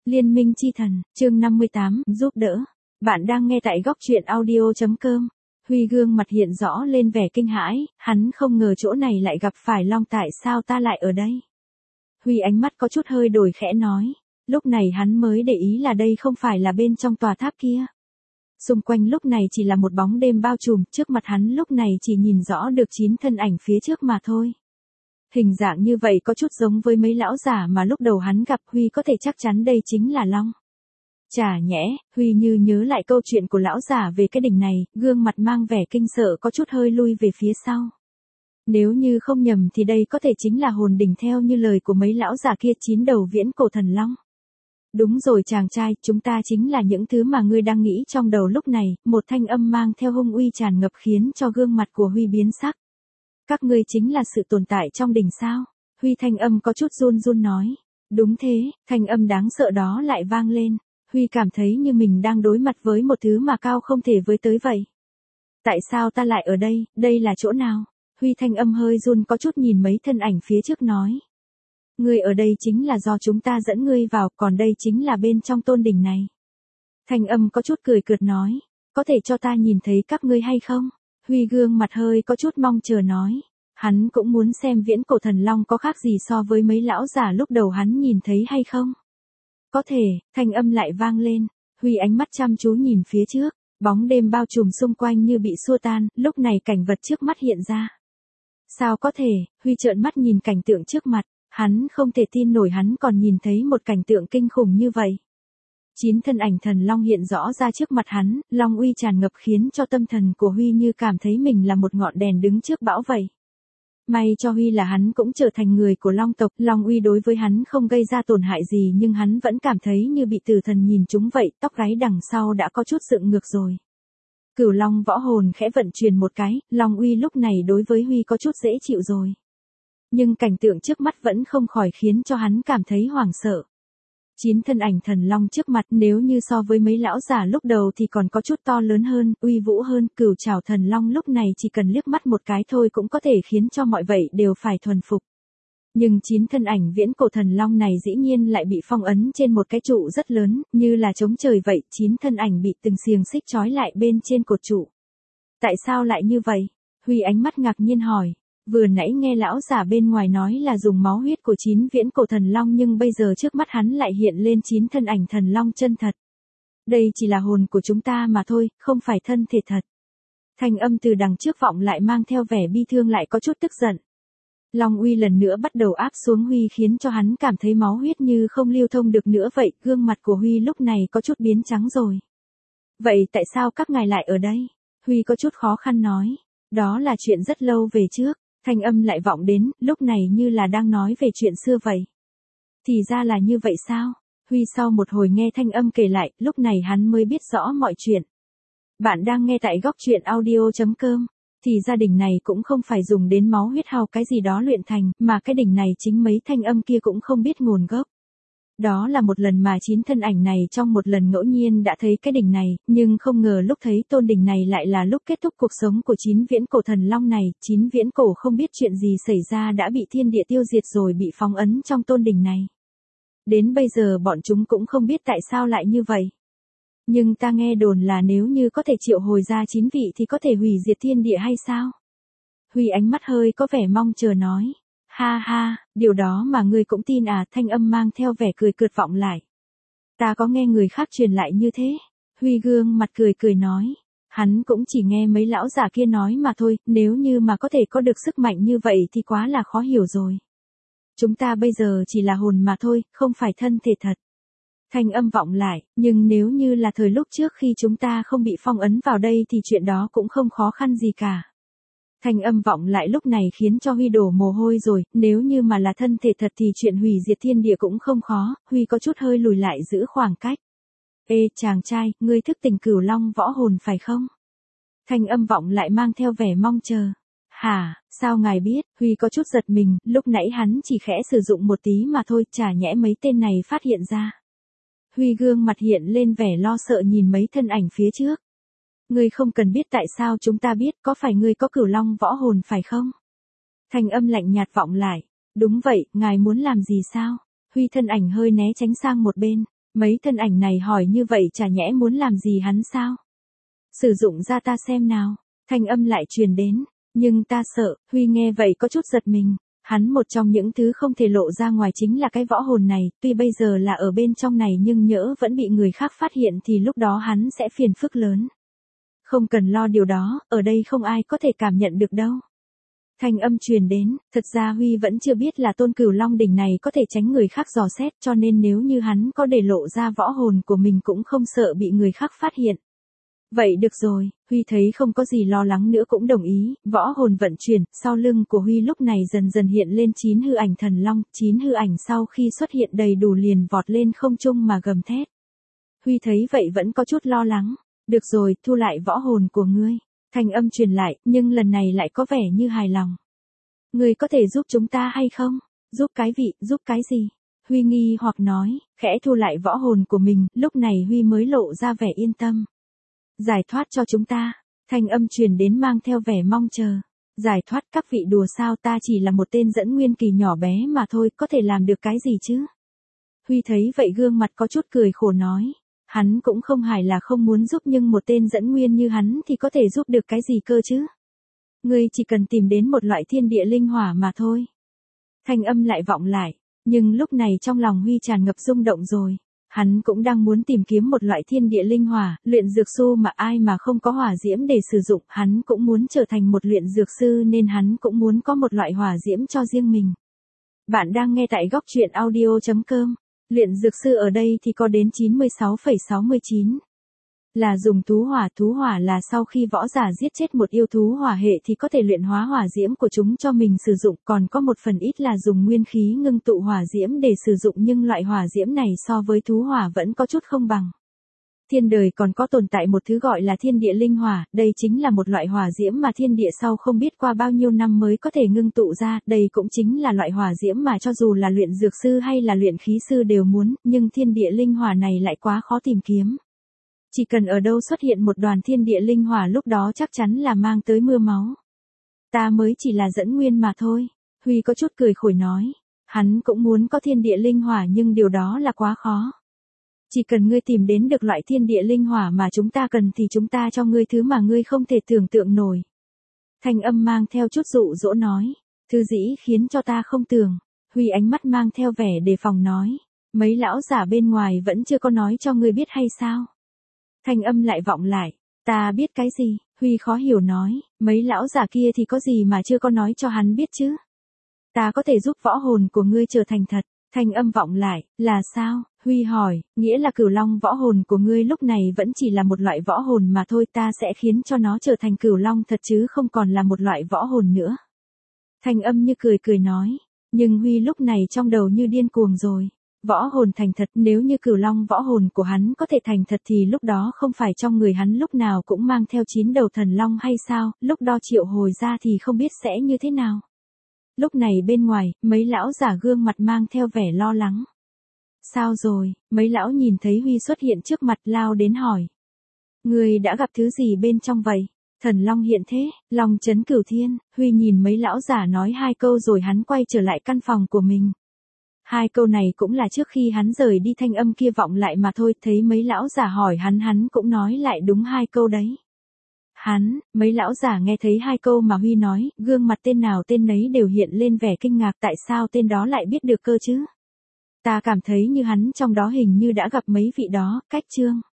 Liên minh chi thần, chương 58, giúp đỡ. Bạn đang nghe tại góc truyện audio.com. Huy gương mặt hiện rõ lên vẻ kinh hãi, hắn không ngờ chỗ này lại gặp phải Long, tại sao ta lại ở đây? Huy ánh mắt có chút hơi đổi khẽ nói. Lúc này hắn mới để ý là đây không phải là bên trong tòa tháp kia. Xung quanh lúc này chỉ là một bóng đêm bao trùm, trước mặt hắn lúc này chỉ nhìn rõ được 9 thân ảnh phía trước mà thôi. Hình dạng như vậy có chút giống với mấy lão giả mà lúc đầu hắn gặp, Huy có thể chắc chắn đây chính là Long. Chả nhẽ, Huy như nhớ lại câu chuyện của lão giả về cái đỉnh này, gương mặt mang vẻ kinh sợ có chút hơi lui về phía sau. Nếu như không nhầm thì đây có thể chính là hồn đỉnh theo như lời của mấy lão giả kia, 9 đầu viễn cổ thần long. Đúng rồi chàng trai, chúng ta chính là những thứ mà ngươi đang nghĩ trong đầu lúc này, một thanh âm mang theo hung uy tràn ngập khiến cho gương mặt của Huy biến sắc. Các ngươi chính là sự tồn tại trong đỉnh sao? Huy thanh âm có chút run run nói. Đúng thế, thanh âm đáng sợ đó lại vang lên. Huy cảm thấy như mình đang đối mặt với một thứ mà cao không thể với tới vậy. Tại sao ta lại ở đây, đây là chỗ nào? Huy thanh âm hơi run có chút nhìn mấy thân ảnh phía trước nói. Ngươi ở đây chính là do chúng ta dẫn ngươi vào, còn đây chính là bên trong tôn đỉnh này. Thanh âm có chút cười cợt nói. Có thể cho ta nhìn thấy các ngươi hay không? Huy gương mặt hơi có chút mong chờ nói. Hắn cũng muốn xem viễn cổ thần long có khác gì so với mấy lão giả lúc đầu hắn nhìn thấy hay không. Có thể, thanh âm lại vang lên. Huy ánh mắt chăm chú nhìn phía trước. Bóng đêm bao trùm xung quanh như bị xua tan, lúc này cảnh vật trước mắt hiện ra. Sao có thể, Huy trợn mắt nhìn cảnh tượng trước mặt. Hắn không thể tin nổi hắn còn nhìn thấy một cảnh tượng kinh khủng như vậy. 9 thân ảnh thần long hiện rõ ra trước mặt hắn, long uy tràn ngập khiến cho tâm thần của Huy như cảm thấy mình là một ngọn đèn đứng trước bão vậy. May cho Huy là hắn cũng trở thành người của long tộc, long uy đối với hắn không gây ra tổn hại gì nhưng hắn vẫn cảm thấy như bị tử thần nhìn trúng vậy, tóc gáy đằng sau đã có chút dựng ngược rồi. Cửu long võ hồn khẽ vận chuyển một cái, long uy lúc này đối với Huy có chút dễ chịu rồi. Nhưng cảnh tượng trước mắt vẫn không khỏi khiến cho hắn cảm thấy hoảng sợ. 9 thân ảnh thần long trước mặt nếu như so với mấy lão giả lúc đầu thì còn có chút to lớn hơn, uy vũ hơn, cửu trảo thần long lúc này chỉ cần liếc mắt một cái thôi cũng có thể khiến cho mọi vậy đều phải thuần phục. Nhưng 9 thân ảnh viễn cổ thần long này dĩ nhiên lại bị phong ấn trên một cái trụ rất lớn, như là chống trời vậy, 9 thân ảnh bị từng xiềng xích trói lại bên trên cột trụ. Tại sao lại như vậy? Huy ánh mắt ngạc nhiên hỏi. Vừa nãy nghe lão giả bên ngoài nói là dùng máu huyết của 9 viễn cổ thần long nhưng bây giờ trước mắt hắn lại hiện lên 9 thân ảnh thần long chân thật. Đây chỉ là hồn của chúng ta mà thôi, không phải thân thể thật. Thanh âm từ đằng trước vọng lại mang theo vẻ bi thương lại có chút tức giận. Long uy lần nữa bắt đầu áp xuống Huy khiến cho hắn cảm thấy máu huyết như không lưu thông được nữa vậy, gương mặt của Huy lúc này có chút biến trắng rồi. Vậy tại sao các ngài lại ở đây? Huy có chút khó khăn nói. Đó là chuyện rất lâu về trước. Thanh âm lại vọng đến, lúc này như là đang nói về chuyện xưa vậy. Thì ra là như vậy sao? Huy sau một hồi nghe thanh âm kể lại, lúc này hắn mới biết rõ mọi chuyện. Bạn đang nghe tại góc truyện audio.com. Thì gia đình này cũng không phải dùng đến máu huyết hao cái gì đó luyện thành, mà cái đỉnh này chính mấy thanh âm kia cũng không biết nguồn gốc. Đó là một lần mà 9 thân ảnh này trong một lần ngẫu nhiên đã thấy cái đỉnh này, nhưng không ngờ lúc thấy tôn đỉnh này lại là lúc kết thúc cuộc sống của 9 viễn cổ thần long này, 9 viễn cổ không biết chuyện gì xảy ra đã bị thiên địa tiêu diệt rồi bị phong ấn trong tôn đỉnh này. Đến bây giờ bọn chúng cũng không biết tại sao lại như vậy. Nhưng ta nghe đồn là nếu như có thể triệu hồi ra 9 vị thì có thể hủy diệt thiên địa hay sao? Huy ánh mắt hơi có vẻ mong chờ nói. Ha ha, điều đó mà ngươi cũng tin à? Thanh âm mang theo vẻ cười cợt vọng lại. Ta có nghe người khác truyền lại như thế. Huy gương mặt cười cười nói. Hắn cũng chỉ nghe mấy lão giả kia nói mà thôi, nếu như mà có thể có được sức mạnh như vậy thì quá là khó hiểu rồi. Chúng ta bây giờ chỉ là hồn mà thôi, không phải thân thể thật. Thanh âm vọng lại, nhưng nếu như là thời lúc trước khi chúng ta không bị phong ấn vào đây thì chuyện đó cũng không khó khăn gì cả. Thanh âm vọng lại lúc này khiến cho Huy đổ mồ hôi rồi, nếu như mà là thân thể thật thì chuyện hủy diệt thiên địa cũng không khó, Huy có chút hơi lùi lại giữ khoảng cách. Ê chàng trai, ngươi thức tỉnh cửu long võ hồn phải không? Thanh âm vọng lại mang theo vẻ mong chờ. Hả, sao ngài biết? Huy có chút giật mình, lúc nãy hắn chỉ khẽ sử dụng một tí mà thôi, chả nhẽ mấy tên này phát hiện ra. Huy gương mặt hiện lên vẻ lo sợ nhìn mấy thân ảnh phía trước. Ngươi không cần biết tại sao chúng ta biết, có phải ngươi có cửu long võ hồn phải không? Thanh âm lạnh nhạt vọng lại. Đúng vậy, ngài muốn làm gì sao? Huy thân ảnh hơi né tránh sang một bên. Mấy thân ảnh này hỏi như vậy chả nhẽ muốn làm gì hắn sao? Sử dụng ra ta xem nào. Thanh âm lại truyền đến. Nhưng ta sợ, Huy nghe vậy có chút giật mình. Hắn một trong những thứ không thể lộ ra ngoài chính là cái võ hồn này, tuy bây giờ là ở bên trong này nhưng nhỡ vẫn bị người khác phát hiện thì lúc đó hắn sẽ phiền phức lớn. Không cần lo điều đó, ở đây không ai có thể cảm nhận được đâu. Thanh âm truyền đến, thật ra Huy vẫn chưa biết là Tôn Cửu Long đỉnh này có thể tránh người khác dò xét, cho nên nếu như hắn có để lộ ra võ hồn của mình cũng không sợ bị người khác phát hiện. Vậy được rồi, Huy thấy không có gì lo lắng nữa cũng đồng ý, võ hồn vận chuyển, sau lưng của Huy lúc này dần dần hiện lên 9 hư ảnh thần long, 9 hư ảnh sau khi xuất hiện đầy đủ liền vọt lên không trung mà gầm thét. Huy thấy vậy vẫn có chút lo lắng, được rồi, thu lại võ hồn của ngươi. Thanh âm truyền lại, nhưng lần này lại có vẻ như hài lòng. Ngươi có thể giúp chúng ta hay không? Giúp cái vị, giúp cái gì? Huy nghi hoặc nói, khẽ thu lại võ hồn của mình, lúc này Huy mới lộ ra vẻ yên tâm. Giải thoát cho chúng ta. Thanh âm truyền đến mang theo vẻ mong chờ. Giải thoát các vị đùa sao, ta chỉ là một tên dẫn nguyên kỳ nhỏ bé mà thôi, có thể làm được cái gì chứ? Huy thấy vậy gương mặt có chút cười khổ nói. Hắn cũng không hài là không muốn giúp nhưng một tên dẫn nguyên như hắn thì có thể giúp được cái gì cơ chứ? Ngươi chỉ cần tìm đến một loại thiên địa linh hỏa mà thôi. Thanh âm lại vọng lại, nhưng lúc này trong lòng Huy tràn ngập rung động rồi. Hắn cũng đang muốn tìm kiếm một loại thiên địa linh hỏa, luyện dược sư mà ai mà không có hỏa diễm để sử dụng, hắn cũng muốn trở thành một luyện dược sư nên hắn cũng muốn có một loại hỏa diễm cho riêng mình. Bạn đang nghe tại góc truyện audio.com. Luyện dược sư ở đây thì có đến 96,69. Là dùng thú hỏa là sau khi võ giả giết chết một yêu thú hỏa hệ thì có thể luyện hóa hỏa diễm của chúng cho mình sử dụng, còn có một phần ít là dùng nguyên khí ngưng tụ hỏa diễm để sử dụng nhưng loại hỏa diễm này so với thú hỏa vẫn có chút không bằng. Thiên đời còn có tồn tại một thứ gọi là thiên địa linh hỏa, đây chính là một loại hỏa diễm mà thiên địa sau không biết qua bao nhiêu năm mới có thể ngưng tụ ra, đây cũng chính là loại hỏa diễm mà cho dù là luyện dược sư hay là luyện khí sư đều muốn, nhưng thiên địa linh hỏa này lại quá khó tìm kiếm. Chỉ cần ở đâu xuất hiện một đoàn thiên địa linh hỏa lúc đó chắc chắn là mang tới mưa máu. Ta mới chỉ là dẫn nguyên mà thôi, Huy có chút cười khổ nói, hắn cũng muốn có thiên địa linh hỏa nhưng điều đó là quá khó. Chỉ cần ngươi tìm đến được loại thiên địa linh hỏa mà chúng ta cần thì chúng ta cho ngươi thứ mà ngươi không thể tưởng tượng nổi. Thanh âm mang theo chút dụ dỗ nói, thứ dĩ khiến cho ta không tưởng. Huy ánh mắt mang theo vẻ đề phòng nói, mấy lão giả bên ngoài vẫn chưa có nói cho ngươi biết hay sao? Thanh âm lại vọng lại, ta biết cái gì? Huy khó hiểu nói, mấy lão giả kia thì có gì mà chưa có nói cho hắn biết chứ? Ta có thể giúp võ hồn của ngươi trở thành thật. Thanh âm vọng lại, là sao? Huy hỏi, nghĩa là Cửu Long võ hồn của ngươi lúc này vẫn chỉ là một loại võ hồn mà thôi, ta sẽ khiến cho nó trở thành Cửu Long thật chứ không còn là một loại võ hồn nữa. Thanh âm như cười cười nói, nhưng Huy lúc này trong đầu như điên cuồng rồi. Võ hồn thành thật, nếu như Cửu Long võ hồn của hắn có thể thành thật thì lúc đó không phải trong người hắn lúc nào cũng mang theo 9 đầu thần long hay sao, lúc đó triệu hồi ra thì không biết sẽ như thế nào. Lúc này bên ngoài, mấy lão giả gương mặt mang theo vẻ lo lắng. Sao rồi? Mấy lão nhìn thấy Huy xuất hiện trước mặt lao đến hỏi. Người đã gặp thứ gì bên trong vậy? Thần long hiện thế, long chấn cửu thiên. Huy nhìn mấy lão giả nói 2 câu rồi hắn quay trở lại căn phòng của mình. 2 câu này cũng là trước khi hắn rời đi, thanh âm kia vọng lại mà thôi, thấy mấy lão giả hỏi hắn cũng nói lại đúng 2 câu đấy. Mấy lão giả nghe thấy 2 câu mà Huy nói, gương mặt tên nào tên nấy đều hiện lên vẻ kinh ngạc, tại sao tên đó lại biết được cơ chứ? Ta cảm thấy như hắn trong đó hình như đã gặp mấy vị đó, cách chương.